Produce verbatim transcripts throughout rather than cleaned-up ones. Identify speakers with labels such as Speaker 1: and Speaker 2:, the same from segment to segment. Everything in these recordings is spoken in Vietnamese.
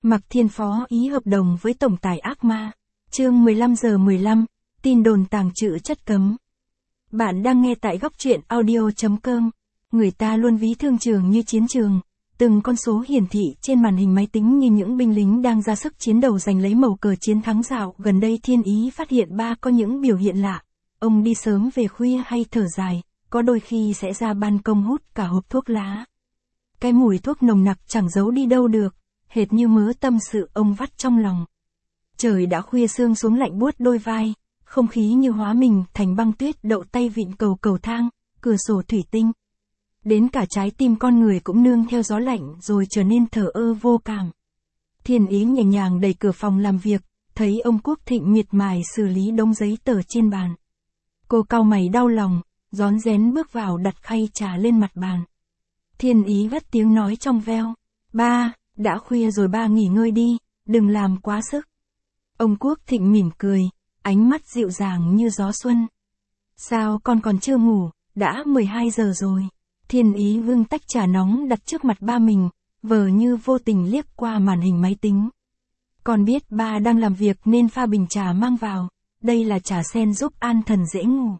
Speaker 1: Mạc Thiên phó ý hợp đồng với tổng tài ác ma. Chương mười lăm giờ mười lăm, tin đồn tàng trữ chất cấm. Bạn đang nghe tại góc truyện audio chấm com. Người ta luôn ví thương trường như chiến trường, từng con số hiển thị trên màn hình máy tính như những binh lính đang ra sức chiến đấu giành lấy mẩu cờ chiến thắng dạo. Gần đây Thiên Ý phát hiện ba có những biểu hiện lạ. Ông đi sớm về khuya hay thở dài, có đôi khi sẽ ra ban công hút cả hộp thuốc lá. Cái mùi thuốc nồng nặc chẳng giấu đi đâu được, hệt như mớ tâm sự ông vắt trong lòng. Trời đã khuya sương xuống lạnh buốt đôi vai, không khí như hóa mình thành băng tuyết đậu tay vịn cầu cầu thang, cửa sổ thủy tinh. Đến cả trái tim con người cũng nương theo gió lạnh rồi trở nên thờ ơ vô cảm. Thiên Ý nhẹ nhàng đẩy cửa phòng làm việc, thấy ông Quốc Thịnh miệt mài xử lý đống giấy tờ trên bàn. Cô cau mày đau lòng, rón rén bước vào đặt khay trà lên mặt bàn. Thiên Ý vắt tiếng nói trong veo. Ba, đã khuya rồi ba nghỉ ngơi đi, đừng làm quá sức. Ông Quốc Thịnh mỉm cười, ánh mắt dịu dàng như gió xuân. Sao con còn chưa ngủ, đã mười hai giờ rồi. Thiên Ý vươn tách trà nóng đặt trước mặt ba mình, vờ như vô tình liếc qua màn hình máy tính. Con biết ba đang làm việc nên pha bình trà mang vào, đây là trà sen giúp an thần dễ ngủ.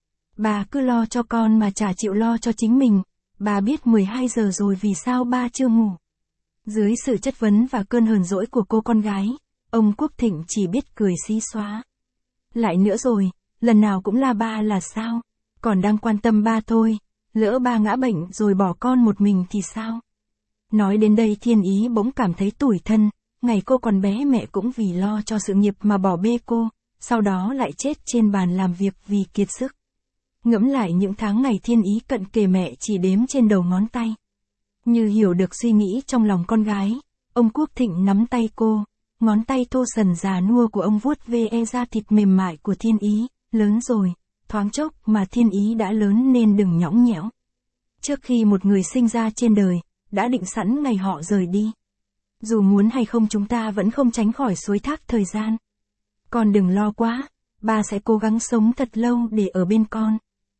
Speaker 1: Bà cứ lo cho con mà chả chịu lo cho chính mình, bà biết mười hai giờ rồi vì sao ba chưa ngủ. Dưới sự chất vấn và cơn hờn dỗi của cô con gái, ông Quốc Thịnh chỉ biết cười xí xóa. Lại nữa rồi, lần nào cũng là ba là sao, còn đang quan tâm ba thôi, lỡ ba ngã bệnh rồi bỏ con một mình thì sao? Nói đến đây Thiên Ý bỗng cảm thấy tủi thân, ngày cô còn bé mẹ cũng vì lo cho sự nghiệp mà bỏ bê cô, sau đó lại chết trên bàn làm việc vì kiệt sức. Ngẫm lại những tháng ngày Thiên Ý cận kề mẹ chỉ đếm trên đầu ngón tay. Như hiểu được suy nghĩ trong lòng con gái, ông Quốc Thịnh nắm tay cô, ngón tay thô sần già nua của ông vuốt ve da thịt mềm mại của Thiên Ý. Lớn rồi, thoáng chốc mà Thiên Ý đã lớn nên đừng nhõng nhẽo. Trước khi một người sinh ra trên đời, đã định sẵn ngày họ rời đi. Dù muốn hay không chúng ta vẫn không tránh khỏi suối thác thời gian. Con đừng lo quá, ba sẽ cố gắng sống thật lâu để ở bên con.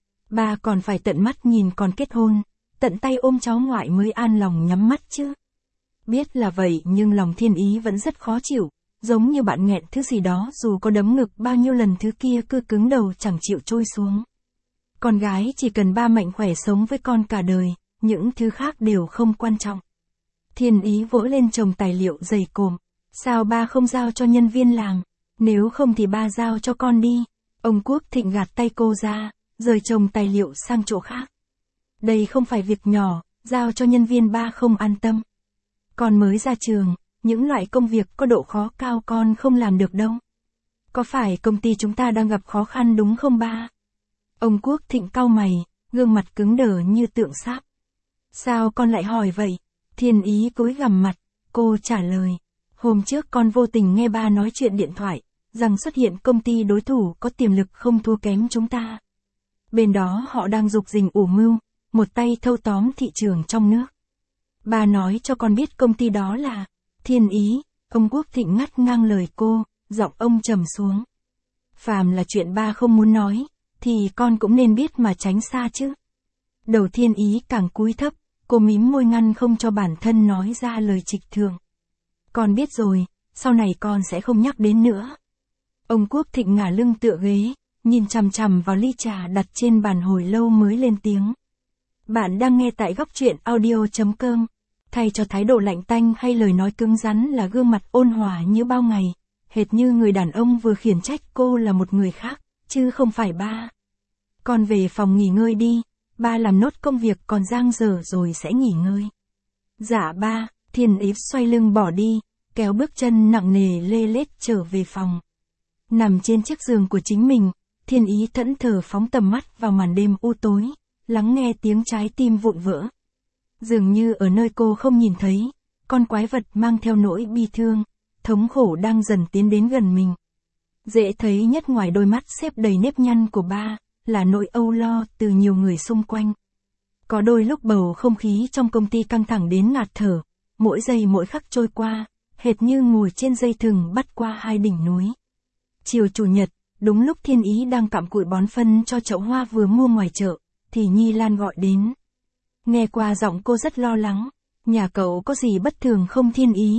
Speaker 1: Ba còn phải tận mắt nhìn con kết hôn, tận tay ôm cháu ngoại mới an lòng nhắm mắt chứ. Biết là vậy nhưng lòng Thiên Ý vẫn rất khó chịu, giống như bạn nghẹn thứ gì đó dù có đấm ngực bao nhiêu lần thứ kia cứ cứng đầu chẳng chịu trôi xuống. Con gái chỉ cần ba mạnh khỏe sống với con cả đời, những thứ khác đều không quan trọng. Thiên Ý vỗ lên chồng tài liệu dày cộm. Sao ba không giao cho nhân viên làm? Nếu không thì ba giao cho con đi. Ông Quốc Thịnh gạt tay cô ra, rời chồng tài liệu sang chỗ khác. Đây không phải việc nhỏ, giao cho nhân viên ba không an tâm. Con mới ra trường, những loại công việc có độ khó cao con không làm được đâu. Có phải công ty chúng ta đang gặp khó khăn đúng không ba? Ông Quốc Thịnh cau mày, gương mặt cứng đờ như tượng sáp. Sao con lại hỏi vậy? Thiên Ý cúi gằm mặt, cô trả lời. Hôm trước con vô tình nghe ba nói chuyện điện thoại, rằng xuất hiện công ty đối thủ có tiềm lực không thua kém chúng ta. Bên đó họ đang dục dình ủ mưu, một tay thâu tóm thị trường trong nước. Ba nói cho con biết công ty đó là Thiên Ý. Ông Quốc Thịnh ngắt ngang lời cô, giọng ông trầm xuống. Phàm là chuyện ba không muốn nói, thì con cũng nên biết mà tránh xa chứ. Đầu Thiên Ý càng cúi thấp, cô mím môi ngăn không cho bản thân nói ra lời trịch thượng. Con biết rồi, sau này con sẽ không nhắc đến nữa. Ông Quốc Thịnh ngả lưng tựa ghế, nhìn chằm chằm vào ly trà đặt trên bàn hồi lâu mới lên tiếng. Bạn đang nghe tại góc truyện audio chấm com. Thay cho thái độ lạnh tanh hay lời nói cứng rắn là gương mặt ôn hòa như bao ngày, hệt như người đàn ông vừa khiển trách cô là một người khác, chứ không phải ba. Con về phòng nghỉ ngơi đi, ba làm nốt công việc còn dang dở rồi sẽ nghỉ ngơi. Dạ ba. Thiên Ý xoay lưng bỏ đi, kéo bước chân nặng nề lê lết trở về phòng. Nằm trên chiếc giường của chính mình, Thiên Ý thẫn thờ phóng tầm mắt vào màn đêm u tối, lắng nghe tiếng trái tim vụn vỡ. Dường như ở nơi cô không nhìn thấy, con quái vật mang theo nỗi bi thương, thống khổ đang dần tiến đến gần mình. Dễ thấy nhất ngoài đôi mắt xếp đầy nếp nhăn của ba, là nỗi âu lo từ nhiều người xung quanh. Có đôi lúc bầu không khí trong công ty căng thẳng đến ngạt thở, mỗi giây mỗi khắc trôi qua, hệt như ngồi trên dây thừng bắt qua hai đỉnh núi. Chiều chủ nhật, đúng lúc Thiên Ý đang cặm cụi bón phân cho chậu hoa vừa mua ngoài chợ, thì Nhi Lan gọi đến. Nghe qua giọng cô rất lo lắng. Nhà cậu có gì bất thường không Thiên Ý?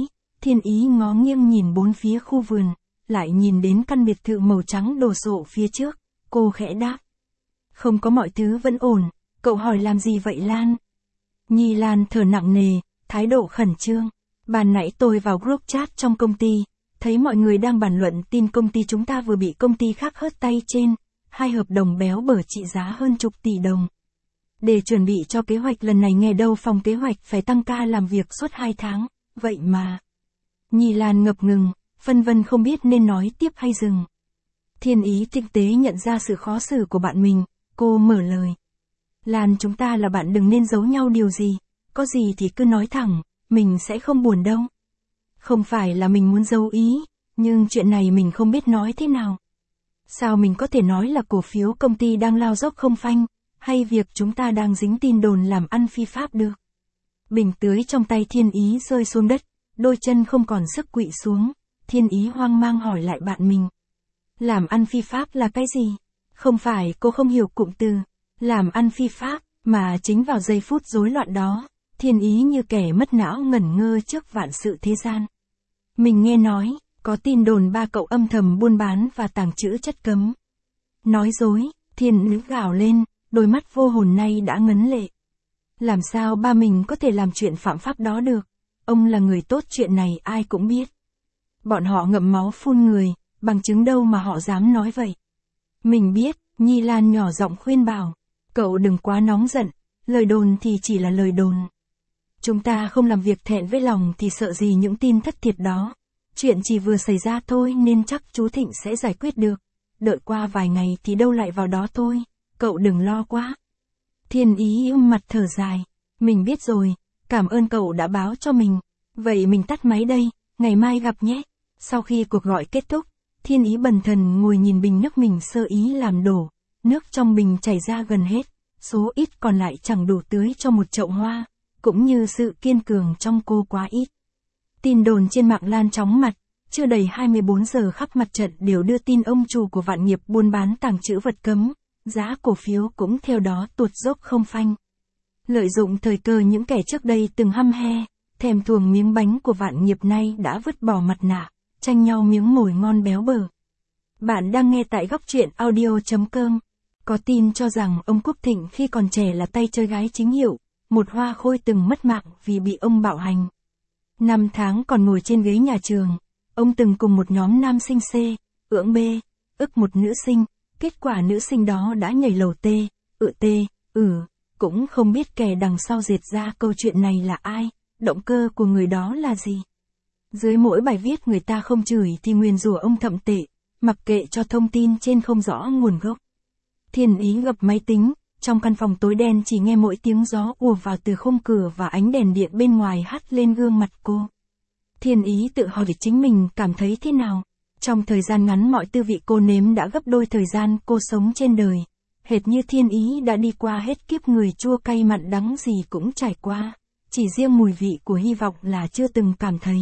Speaker 1: Thiên Ý ngó nghiêng nhìn bốn phía khu vườn, lại nhìn đến căn biệt thự màu trắng đồ sộ phía trước, cô khẽ đáp. Không có, mọi thứ vẫn ổn, cậu hỏi làm gì vậy Lan? Nhi Lan thở nặng nề, thái độ khẩn trương. Ban nãy tôi vào group chat trong công ty, thấy mọi người đang bàn luận tin công ty chúng ta vừa bị công ty khác hớt tay trên, hai hợp đồng béo bở trị giá hơn chục tỷ đồng. Để chuẩn bị cho kế hoạch lần này nghe đâu phòng kế hoạch phải tăng ca làm việc suốt hai tháng, vậy mà. Nhi Lan ngập ngừng, phân vân không biết nên nói tiếp hay dừng. Thiên Ý tinh tế nhận ra sự khó xử của bạn mình, cô mở lời. Lan, chúng ta là bạn, đừng nên giấu nhau điều gì, có gì thì cứ nói thẳng, mình sẽ không buồn đâu. Không phải là mình muốn giấu ý, nhưng chuyện này mình không biết nói thế nào. Sao mình có thể nói là cổ phiếu công ty đang lao dốc không phanh, hay việc chúng ta đang dính tin đồn làm ăn phi pháp được. Bình tưới trong tay Thiên Ý rơi xuống đất, đôi chân không còn sức quỵ xuống, Thiên Ý hoang mang hỏi lại bạn mình. Làm ăn phi pháp là cái gì? Không phải cô không hiểu cụm từ, làm ăn phi pháp, mà chính vào giây phút rối loạn đó, Thiên Ý như kẻ mất não ngẩn ngơ trước vạn sự thế gian. Mình nghe nói, có tin đồn ba cậu âm thầm buôn bán và tàng trữ chất cấm. Nói dối, Thiên Ý gào lên, đôi mắt vô hồn nay đã ngấn lệ. Làm sao ba mình có thể làm chuyện phạm pháp đó được? Ông là người tốt, chuyện này ai cũng biết. Bọn họ ngậm máu phun người, bằng chứng đâu mà họ dám nói vậy? Mình biết, Nhi Lan nhỏ giọng khuyên bảo. Cậu đừng quá nóng giận, lời đồn thì chỉ là lời đồn. Chúng ta không làm việc thẹn với lòng thì sợ gì những tin thất thiệt đó. Chuyện chỉ vừa xảy ra thôi nên chắc chú Thịnh sẽ giải quyết được. Đợi qua vài ngày thì đâu lại vào đó thôi, cậu đừng lo quá. Thiên Ý ưm mặt thở dài. Mình biết rồi, cảm ơn cậu đã báo cho mình. Vậy mình tắt máy đây, ngày mai gặp nhé. Sau khi cuộc gọi kết thúc, Thiên Ý bần thần ngồi nhìn bình nước mình sơ ý làm đổ. Nước trong bình chảy ra gần hết, số ít còn lại chẳng đủ tưới cho một chậu hoa, cũng như sự kiên cường trong cô quá ít. Tin đồn trên mạng lan chóng mặt, chưa đầy hai mươi bốn giờ khắp mặt trận đều đưa tin ông chủ của Vạn Nghiệp buôn bán tàng trữ vật cấm, giá cổ phiếu cũng theo đó tuột dốc không phanh. Lợi dụng thời cơ, những kẻ trước đây từng hăm he, thèm thuồng miếng bánh của Vạn Nghiệp nay đã vứt bỏ mặt nạ, tranh nhau miếng mồi ngon béo bở. Bạn đang nghe tại góc truyện audio chấm com. Có tin cho rằng ông Quốc Thịnh khi còn trẻ là tay chơi gái chính hiệu, một hoa khôi từng mất mạng vì bị ông bạo hành. Năm tháng còn ngồi trên ghế nhà trường, ông từng cùng một nhóm nam sinh C, ưỡng B, ức một nữ sinh, kết quả nữ sinh đó đã nhảy lầu T, ự T, ừ, cũng không biết kẻ đằng sau dệt ra câu chuyện này là ai, động cơ của người đó là gì. Dưới mỗi bài viết người ta không chửi thì nguyền rủa ông thậm tệ, mặc kệ cho thông tin trên không rõ nguồn gốc. Thiên Ý gập máy tính, trong căn phòng tối đen chỉ nghe mỗi tiếng gió ùa vào từ khung cửa và ánh đèn điện bên ngoài hắt lên gương mặt cô. Thiên Ý tự hỏi chính mình cảm thấy thế nào. Trong thời gian ngắn mọi tư vị cô nếm đã gấp đôi thời gian cô sống trên đời. Hệt như Thiên Ý đã đi qua hết kiếp người, chua cay mặn đắng gì cũng trải qua. Chỉ riêng mùi vị của hy vọng là chưa từng cảm thấy.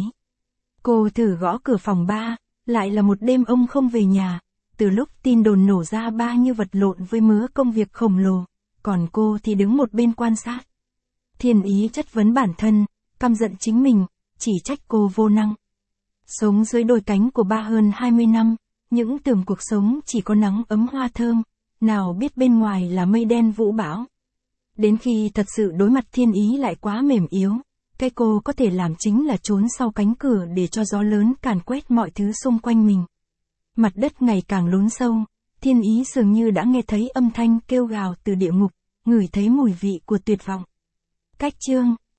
Speaker 1: Cô thử gõ cửa phòng ba, lại là một đêm ông không về nhà. Từ lúc tin đồn nổ ra, ba như vật lộn với mớ công việc khổng lồ, còn cô thì đứng một bên quan sát. Thiên Ý chất vấn bản thân, căm giận chính mình, chỉ trách cô vô năng. Sống dưới đôi cánh của ba hơn hai mươi năm, những tưởng cuộc sống chỉ có nắng ấm hoa thơm, nào biết bên ngoài là mây đen vũ bão. Đến khi thật sự đối mặt, Thiên Ý lại quá mềm yếu. Cái cô có thể làm chính là trốn sau cánh cửa để cho gió lớn càn quét mọi thứ xung quanh mình. Mặt đất ngày càng lún sâu, Thiên Ý dường như đã nghe thấy âm thanh kêu gào từ địa ngục, ngửi thấy mùi vị của tuyệt vọng. Cách chương